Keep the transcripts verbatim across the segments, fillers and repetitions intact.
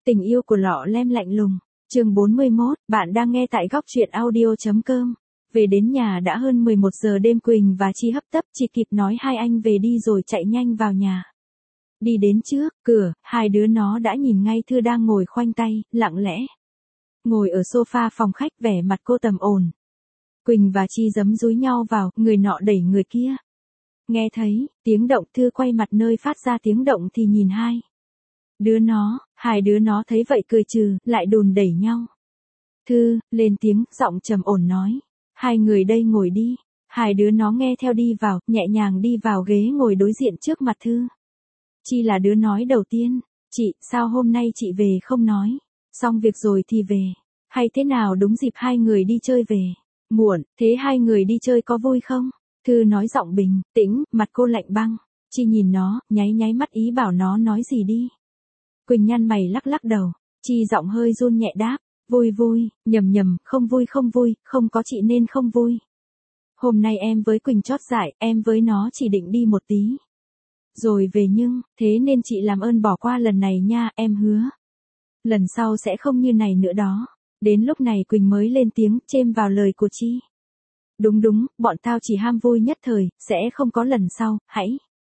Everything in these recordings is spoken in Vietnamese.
Tình yêu của lọ lem lạnh lùng. Chương bốn mươi mốt, bạn đang nghe tại góc truyện audio chấm com. Về đến nhà đã hơn mười một giờ đêm, Quỳnh và Chi hấp tấp chỉ kịp nói hai anh về đi rồi chạy nhanh vào nhà. Đi đến trước cửa, hai đứa nó đã nhìn ngay Thư đang ngồi khoanh tay, lặng lẽ. Ngồi ở sofa phòng khách, vẻ mặt cô trầm ổn. Quỳnh và Chi giấm dúi nhau vào, người nọ đẩy người kia. Nghe thấy tiếng động, Thư quay mặt nơi phát ra tiếng động thì nhìn hai đứa nó, hai đứa nó thấy vậy cười trừ, lại đùn đẩy nhau. Thư lên tiếng, giọng trầm ổn nói, hai người đây ngồi đi. Hai đứa nó nghe theo đi vào, nhẹ nhàng đi vào ghế ngồi đối diện trước mặt Thư. Chi là đứa nói đầu tiên. Chị, sao hôm nay chị về không nói? Xong việc rồi thì về. Hay thế nào đúng dịp hai người đi chơi về? Muộn, thế hai người đi chơi có vui không? Thư nói giọng bình tĩnh, mặt cô lạnh băng. Chi nhìn nó, nháy nháy mắt ý bảo nó nói gì đi. Quỳnh nhăn mày lắc lắc đầu. Chi giọng hơi run nhẹ đáp, vui vui, nhầm nhầm, không vui không vui, không có chị nên không vui. Hôm nay em với Quỳnh chót dại, em với nó chỉ định đi một tí rồi về, nhưng, thế nên chị làm ơn bỏ qua lần này nha, em hứa. Lần sau sẽ không như này nữa đó. Đến lúc này Quỳnh mới lên tiếng, chêm vào lời của Chi. Đúng đúng, bọn tao chỉ ham vui nhất thời, sẽ không có lần sau, hãy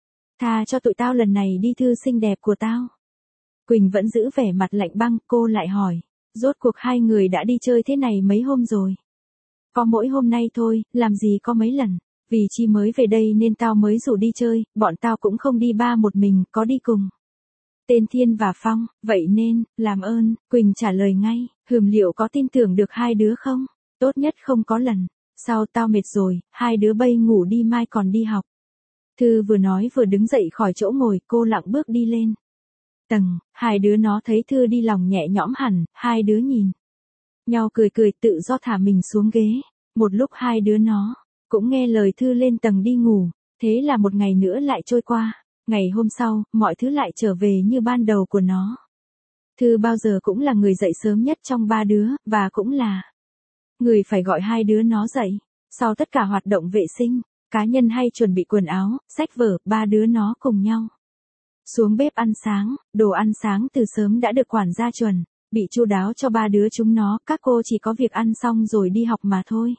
tha cho tụi tao lần này đi, Thư xinh đẹp của tao. Quỳnh vẫn giữ vẻ mặt lạnh băng, cô lại hỏi, rốt cuộc hai người đã đi chơi thế này mấy hôm rồi? Có mỗi hôm nay thôi, làm gì có mấy lần. Vì Chi mới về đây nên tao mới rủ đi chơi, bọn tao cũng không đi ba một mình, có đi cùng tên Thiên và Phong, vậy nên, làm ơn. Quỳnh trả lời ngay, hừm, liệu có tin tưởng được hai đứa không? Tốt nhất không có lần sau, tao mệt rồi, hai đứa bây ngủ đi, mai còn đi học. Thư vừa nói vừa đứng dậy khỏi chỗ ngồi, cô lặng bước đi lên tầng. Hai đứa nó thấy Thư đi lòng nhẹ nhõm hẳn, hai đứa nhìn nhau cười cười tự do thả mình xuống ghế. Một lúc hai đứa nó cũng nghe lời Thư lên tầng đi ngủ. Thế là một ngày nữa lại trôi qua. Ngày hôm sau, mọi thứ lại trở về như ban đầu của nó. Thư bao giờ cũng là người dậy sớm nhất trong ba đứa, và cũng là người phải gọi hai đứa nó dậy. Sau tất cả hoạt động vệ sinh cá nhân hay chuẩn bị quần áo, sách vở, ba đứa nó cùng nhau xuống bếp ăn sáng. Đồ ăn sáng từ sớm đã được quản gia chuẩn bị chu đáo cho ba đứa chúng nó, các cô chỉ có việc ăn xong rồi đi học mà thôi.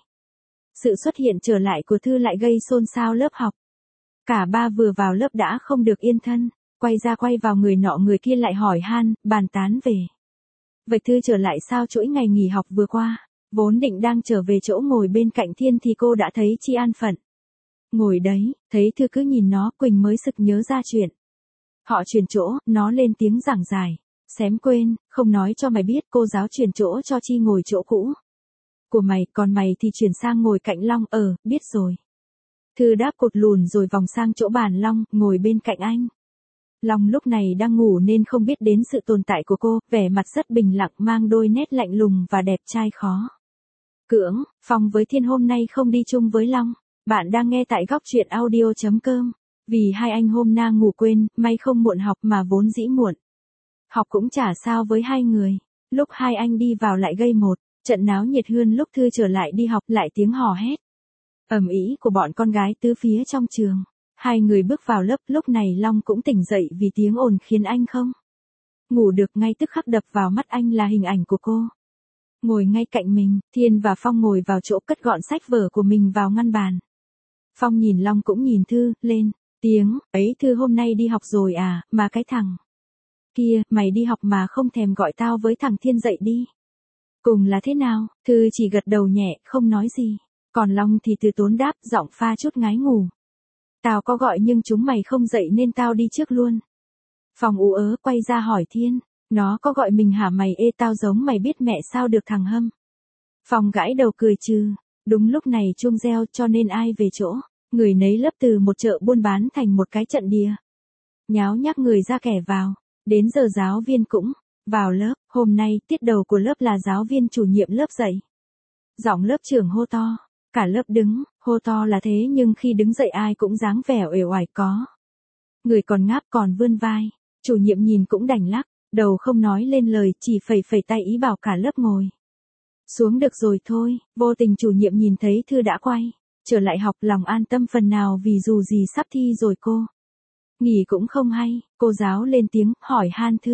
Sự xuất hiện trở lại của Thư lại gây xôn xao lớp học. Cả ba vừa vào lớp đã không được yên thân, quay ra quay vào người nọ người kia, lại hỏi han, bàn tán về. Vậy Thư trở lại sao chuỗi ngày nghỉ học vừa qua? Vốn định đang trở về chỗ ngồi bên cạnh Thiên thì cô đã thấy Chi an phận ngồi đấy, thấy Thư cứ nhìn nó, Quỳnh mới sực nhớ ra chuyện. Họ chuyển chỗ, nó lên tiếng giảng giải. Xém quên, không nói cho mày biết, cô giáo chuyển chỗ cho Chi ngồi chỗ cũ của mày, còn mày thì chuyển sang ngồi cạnh Long. Ờ, biết rồi. Thư đáp cột lùn rồi vòng sang chỗ bàn Long, ngồi bên cạnh anh. Long lúc này đang ngủ nên không biết đến sự tồn tại của cô, vẻ mặt rất bình lặng, mang đôi nét lạnh lùng và đẹp trai khó cưỡng. Phong với Thiên hôm nay không đi chung với Long. Bạn đang nghe tại góc truyện audio chấm com. Vì hai anh hôm na ngủ quên, may không muộn học mà vốn dĩ muộn học cũng chả sao với hai người. Lúc hai anh đi vào lại gây một trận náo nhiệt hơn. Lúc Thư trở lại đi học, lại tiếng hò hét ầm ĩ của bọn con gái tứ phía trong trường. Hai người bước vào lớp, lúc này Long cũng tỉnh dậy vì tiếng ồn khiến anh không ngủ được. Ngay tức khắc đập vào mắt anh là hình ảnh của cô ngồi ngay cạnh mình. Thiên và Phong ngồi vào chỗ, cất gọn sách vở của mình vào ngăn bàn. Phong nhìn Long cũng nhìn Thư, lên tiếng, ấy Thư hôm nay đi học rồi à, mà cái thằng kia, mày đi học mà không thèm gọi tao với thằng Thiên dậy đi cùng là thế nào? Thư chỉ gật đầu nhẹ, không nói gì. Còn Long thì từ tốn đáp, giọng pha chút ngái ngủ. Tao có gọi nhưng chúng mày không dậy nên tao đi trước luôn. Phong ú ớ quay ra hỏi Thiên, nó có gọi mình hả mày? Ê, tao giống mày biết mẹ sao được thằng Hâm. Phong gãi đầu cười trừ. Đúng lúc này chuông reo, cho nên ai về chỗ người nấy lớp, từ một chợ buôn bán thành một cái trận đìa nháo nhác, người ra kẻ vào. Đến giờ giáo viên cũng vào lớp. Hôm nay tiết đầu của lớp là giáo viên chủ nhiệm lớp dạy. Giọng lớp trưởng hô to. Cả lớp đứng, hô to là thế nhưng khi đứng dậy ai cũng dáng vẻ uể oải, có người còn ngáp còn vươn vai. Chủ nhiệm nhìn cũng đành lắc đầu không nói lên lời, chỉ phẩy phẩy tay ý bảo cả lớp ngồi xuống được rồi thôi. Vô tình chủ nhiệm nhìn thấy Thư đã quay trở lại học, lòng an tâm phần nào, vì dù gì sắp thi rồi cô nghỉ cũng không hay. Cô giáo lên tiếng hỏi han Thư,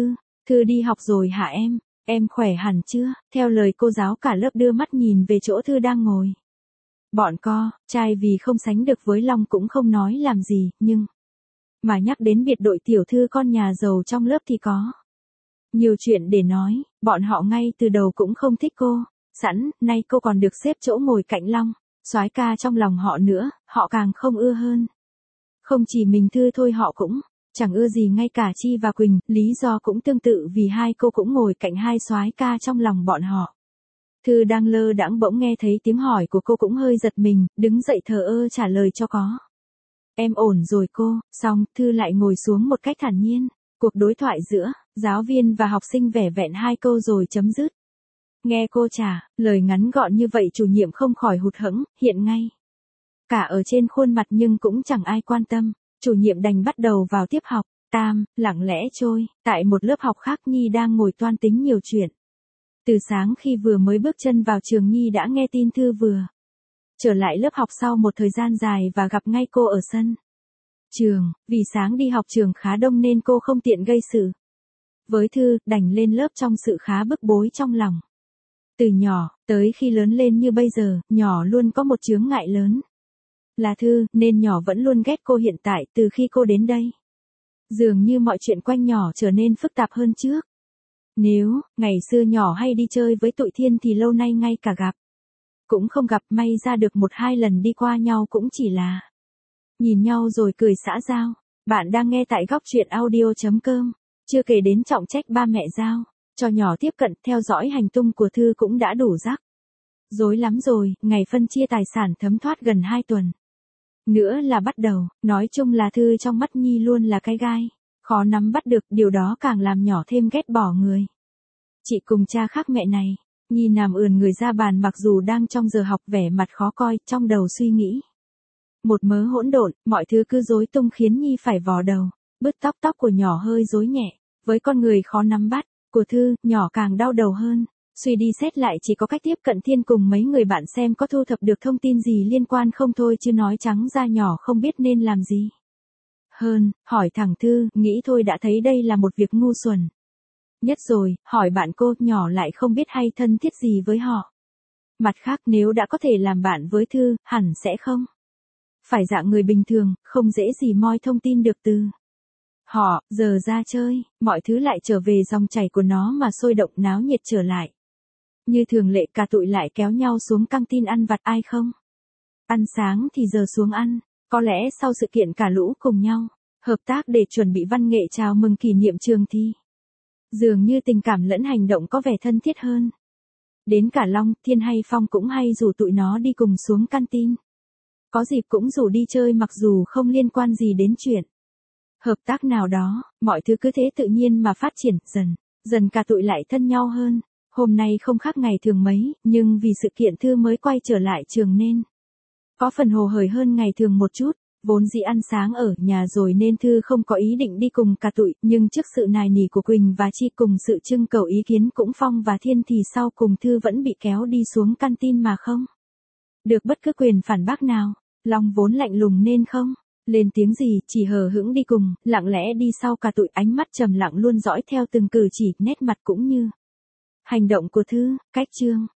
Thư đi học rồi hả em? Em khỏe hẳn chưa? Theo lời cô giáo cả lớp đưa mắt nhìn về chỗ Thư đang ngồi. Bọn co, trai vì không sánh được với Long cũng không nói làm gì, nhưng... Mà nhắc đến biệt đội tiểu thư con nhà giàu trong lớp thì có. Nhiều chuyện để nói, bọn họ ngay từ đầu cũng không thích cô. Sẵn, nay cô còn được xếp chỗ ngồi cạnh Long. Soái ca trong lòng họ nữa, họ càng không ưa hơn. Không chỉ mình Thư thôi họ cũng... Chẳng ưa gì ngay cả Chi và Quỳnh, lý do cũng tương tự vì hai cô cũng ngồi cạnh hai soái ca trong lòng bọn họ. Thư đang lơ đãng bỗng nghe thấy tiếng hỏi của cô cũng hơi giật mình, đứng dậy thờ ơ trả lời cho có. Em ổn rồi cô, xong, Thư lại ngồi xuống một cách thản nhiên. Cuộc đối thoại giữa giáo viên và học sinh vẻ vẹn hai câu rồi chấm dứt. Nghe cô trả, lời ngắn gọn như vậy chủ nhiệm không khỏi hụt hẫng, hiện ngay. Cả ở trên khuôn mặt nhưng cũng chẳng ai quan tâm. Chủ nhiệm đành bắt đầu vào tiếp học. Tam, lặng lẽ trôi, tại một lớp học khác Nhi đang ngồi toan tính nhiều chuyện. Từ sáng khi vừa mới bước chân vào trường Nhi đã nghe tin Thư vừa trở lại lớp học sau một thời gian dài và gặp ngay cô ở sân trường, vì sáng đi học trường khá đông nên cô không tiện gây sự với Thư, đành lên lớp trong sự khá bức bối trong lòng. Từ nhỏ, tới khi lớn lên như bây giờ, nhỏ luôn có một chướng ngại lớn. Là Thư, nên nhỏ vẫn luôn ghét cô hiện tại từ khi cô đến đây. Dường như mọi chuyện quanh nhỏ trở nên phức tạp hơn trước. Nếu, ngày xưa nhỏ hay đi chơi với tụi Thiên thì lâu nay ngay cả gặp. Cũng không gặp, may ra được một hai lần đi qua nhau cũng chỉ là nhìn nhau rồi cười xã giao. Bạn đang nghe tại góc truyện audio chấm com. Chưa kể đến trọng trách ba mẹ giao cho nhỏ tiếp cận, theo dõi hành tung của Thư cũng đã đủ rắc rối lắm rồi, ngày phân chia tài sản thấm thoát gần hai tuần. Nữa là bắt đầu, nói chung là Thư trong mắt Nhi luôn là cái gai, khó nắm bắt được, điều đó càng làm nhỏ thêm ghét bỏ người. Chị cùng cha khác mẹ này, Nhi nằm ườn người ra bàn mặc dù đang trong giờ học, vẻ mặt khó coi, trong đầu suy nghĩ. Một mớ hỗn độn, mọi thứ cứ rối tung khiến Nhi phải vò đầu, bứt tóc tóc của nhỏ hơi rối nhẹ, với con người khó nắm bắt, của Thư, nhỏ càng đau đầu hơn. Suy đi xét lại chỉ có cách tiếp cận Thiên cùng mấy người bạn xem có thu thập được thông tin gì liên quan không thôi, chứ nói trắng ra nhỏ không biết nên làm gì. Hơn, hỏi thẳng Thư, nghĩ thôi đã thấy đây là một việc ngu xuẩn. Nhất rồi, hỏi bạn cô, nhỏ lại không biết hay thân thiết gì với họ. Mặt khác nếu đã có thể làm bạn với Thư, hẳn sẽ không phải dạng người bình thường, không dễ gì moi thông tin được từ họ. Giờ ra chơi, mọi thứ lại trở về dòng chảy của nó mà sôi động náo nhiệt trở lại. Như thường lệ cả tụi lại kéo nhau xuống căng tin ăn vặt, ai không ăn sáng thì giờ xuống ăn. Có lẽ sau sự kiện cả lũ cùng nhau hợp tác để chuẩn bị văn nghệ chào mừng kỷ niệm trường thi. Dường như tình cảm lẫn hành động có vẻ thân thiết hơn. Đến cả Long, Thiên hay Phong cũng hay rủ tụi nó đi cùng xuống canteen. Có dịp cũng rủ đi chơi mặc dù không liên quan gì đến chuyện hợp tác nào đó, mọi thứ cứ thế tự nhiên mà phát triển, dần, dần cả tụi lại thân nhau hơn. Hôm nay không khác ngày thường mấy, nhưng vì sự kiện Thư mới quay trở lại trường nên có phần hồ hởi hơn ngày thường một chút. Vốn dĩ ăn sáng ở nhà rồi nên Thư không có ý định đi cùng cả tụi, nhưng trước sự nài nỉ của Quỳnh và Chi cùng sự trưng cầu ý kiến cũng Phong và Thiên thì sau cùng Thư vẫn bị kéo đi xuống canteen mà không được bất cứ quyền phản bác nào. Long vốn lạnh lùng nên không lên tiếng gì, chỉ hờ hững đi cùng, lặng lẽ đi sau cả tụi, ánh mắt trầm lặng luôn dõi theo từng cử chỉ, nét mặt cũng như hành động của Thư. Cách chương